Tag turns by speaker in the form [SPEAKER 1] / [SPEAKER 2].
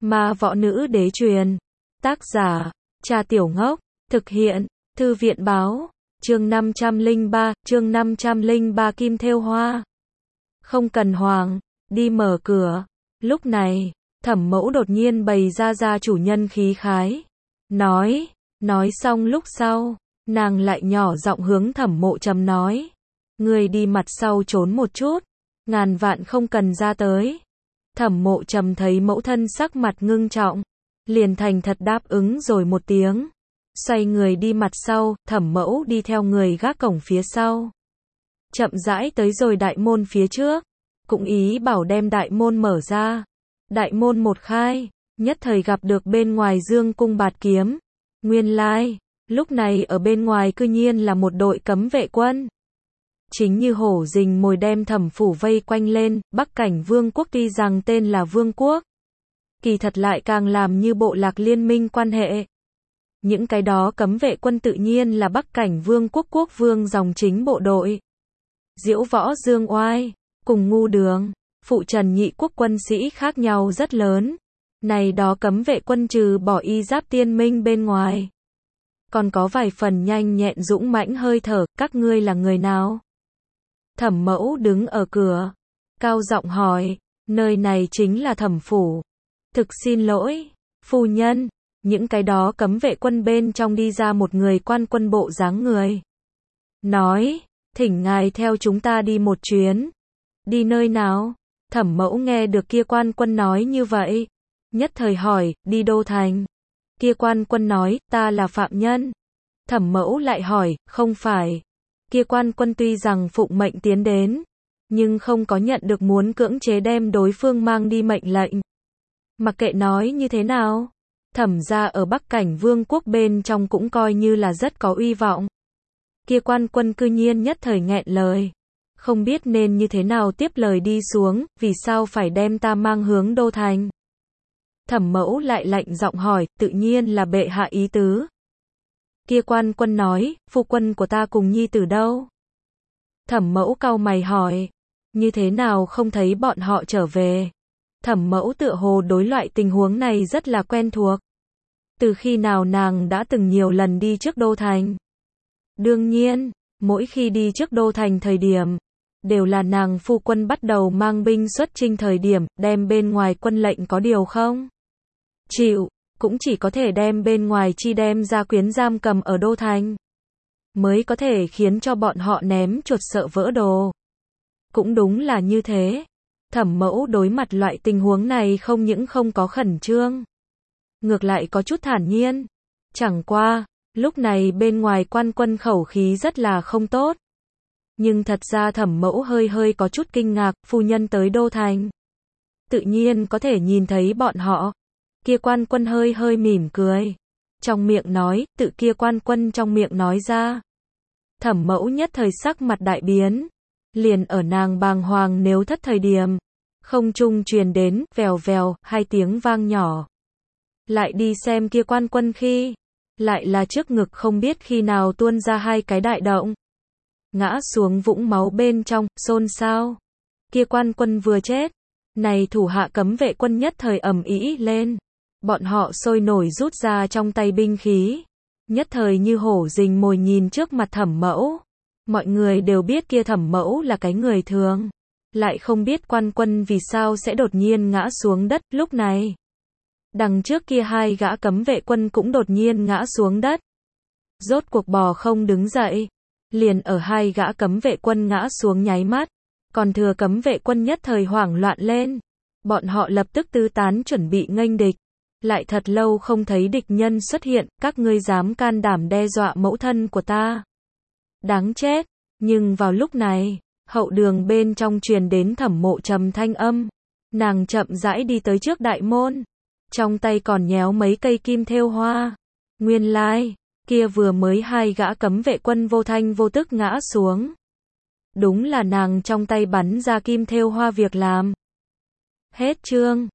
[SPEAKER 1] Ma võ nữ đế truyền. Tác giả, Trà Tiểu Ngốc. Thực hiện, Thư viện báo. Chương 503 Kim thêu hoa. Không cần hoàng, đi mở cửa. Lúc này, Thẩm Mẫu đột nhiên bày ra gia chủ nhân khí khái. Nói xong lúc sau, nàng lại nhỏ giọng hướng Thẩm Mộ Trầm nói. Người đi mặt sau trốn một chút, ngàn vạn không cần ra tới. Thẩm Mộ Trầm thấy mẫu thân sắc mặt ngưng trọng, liền thành thật đáp ứng rồi một tiếng. Xoay người đi mặt sau, Thẩm Mẫu đi theo người gác cổng phía sau. Chậm rãi tới rồi đại môn phía trước, cũng ý bảo đem đại môn mở ra. Đại môn một khai, nhất thời gặp được bên ngoài dương cung bạt kiếm. Nguyên lai, lúc này ở bên ngoài cư nhiên là một đội cấm vệ quân. Chính như hổ rình mồi đem Thẩm phủ vây quanh lên. Bắc Cảnh Vương quốc tuy rằng tên là Vương quốc, kỳ thật lại càng làm như bộ lạc liên minh quan hệ. Những cái đó cấm vệ quân tự nhiên là Bắc Cảnh Vương quốc quốc vương dòng chính bộ đội. Diễu Võ Dương Oai, cùng Ngu Đường, Phụ Trần nhị quốc quân sĩ khác nhau rất lớn. Này đó cấm vệ quân trừ bỏ y giáp tiên minh bên ngoài, còn có vài phần nhanh nhẹn dũng mãnh hơi thở. Các ngươi là người nào? Thẩm Mẫu đứng ở cửa, cao giọng hỏi. Nơi này chính là Thẩm phủ. Thực xin lỗi, phu nhân. Những cái đó cấm vệ quân bên trong đi ra một người quan quân bộ dáng người. Nói, thỉnh ngài theo chúng ta đi một chuyến. Đi nơi nào? Thẩm Mẫu nghe được kia quan quân nói như vậy, nhất thời hỏi, đi Đô Thành. Kia quan quân nói, ta là phạm nhân. Thẩm Mẫu lại hỏi, không phải. Kia quan quân tuy rằng phụng mệnh tiến đến, nhưng không có nhận được muốn cưỡng chế đem đối phương mang đi mệnh lệnh. Mặc kệ nói như thế nào, Thẩm gia ở Bắc Cảnh Vương quốc bên trong cũng coi như là rất có uy vọng. Kia quan quân cư nhiên nhất thời nghẹn lời, không biết nên như thế nào tiếp lời đi xuống. Vì sao phải đem ta mang hướng Đô Thành? Thẩm Mẫu lại lạnh giọng hỏi, tự nhiên là bệ hạ ý tứ. Kia quan quân nói, phu quân của ta cùng nhi tử đâu? Thẩm Mẫu cau mày hỏi, như thế nào không thấy bọn họ trở về? Thẩm Mẫu tựa hồ đối loại tình huống này rất là quen thuộc. Từ khi nào nàng đã từng nhiều lần đi trước Đô Thành? Đương nhiên, mỗi khi đi trước Đô Thành thời điểm, đều là nàng phu quân bắt đầu mang binh xuất chinh thời điểm, đem bên ngoài quân lệnh có điều không chịu, cũng chỉ có thể đem bên ngoài chi đem ra quyến giam cầm ở Đô Thành, mới có thể khiến cho bọn họ ném chuột sợ vỡ đồ. Cũng đúng là như thế. Thẩm Mẫu đối mặt loại tình huống này không những không có khẩn trương, ngược lại có chút thản nhiên. Chẳng qua, lúc này bên ngoài quan quân khẩu khí rất là không tốt. Nhưng thật ra Thẩm Mẫu hơi có chút kinh ngạc, phu nhân tới Đô Thành, tự nhiên có thể nhìn thấy bọn họ. Kia quan quân hơi mỉm cười, trong miệng nói, tự kia quan quân trong miệng nói ra. Thẩm Mẫu nhất thời sắc mặt đại biến, liền ở nàng bàng hoàng nếu thất thời điểm, không trung truyền đến, vèo vèo, hai tiếng vang nhỏ. Lại đi xem kia quan quân khi, lại là trước ngực không biết khi nào tuôn ra hai cái đại động, ngã xuống vũng máu bên trong, xôn xao. Kia quan quân vừa chết, này thủ hạ cấm vệ quân nhất thời ầm ĩ lên. Bọn họ sôi nổi rút ra trong tay binh khí, nhất thời như hổ rình mồi nhìn trước mặt Thẩm Mẫu. Mọi người đều biết kia Thẩm Mẫu là cái người thường, lại không biết quan quân vì sao sẽ đột nhiên ngã xuống đất. Lúc này, đằng trước kia hai gã cấm vệ quân cũng đột nhiên ngã xuống đất, rốt cuộc bò không đứng dậy. Liền ở hai gã cấm vệ quân ngã xuống nháy mắt, còn thừa cấm vệ quân nhất thời hoảng loạn lên. Bọn họ lập tức tứ tán chuẩn bị nghênh địch. Lại thật lâu không thấy địch nhân xuất hiện, các ngươi dám can đảm đe dọa mẫu thân của ta. Đáng chết. Nhưng vào lúc này, hậu đường bên trong truyền đến Thẩm Mộ Trầm thanh âm. Nàng chậm rãi đi tới trước đại môn, trong tay còn nhéo mấy cây kim thêu hoa. Nguyên lai, kia vừa mới hai gã cấm vệ quân vô thanh vô tức ngã xuống. Đúng là nàng trong tay bắn ra kim thêu hoa việc làm. Hết chương.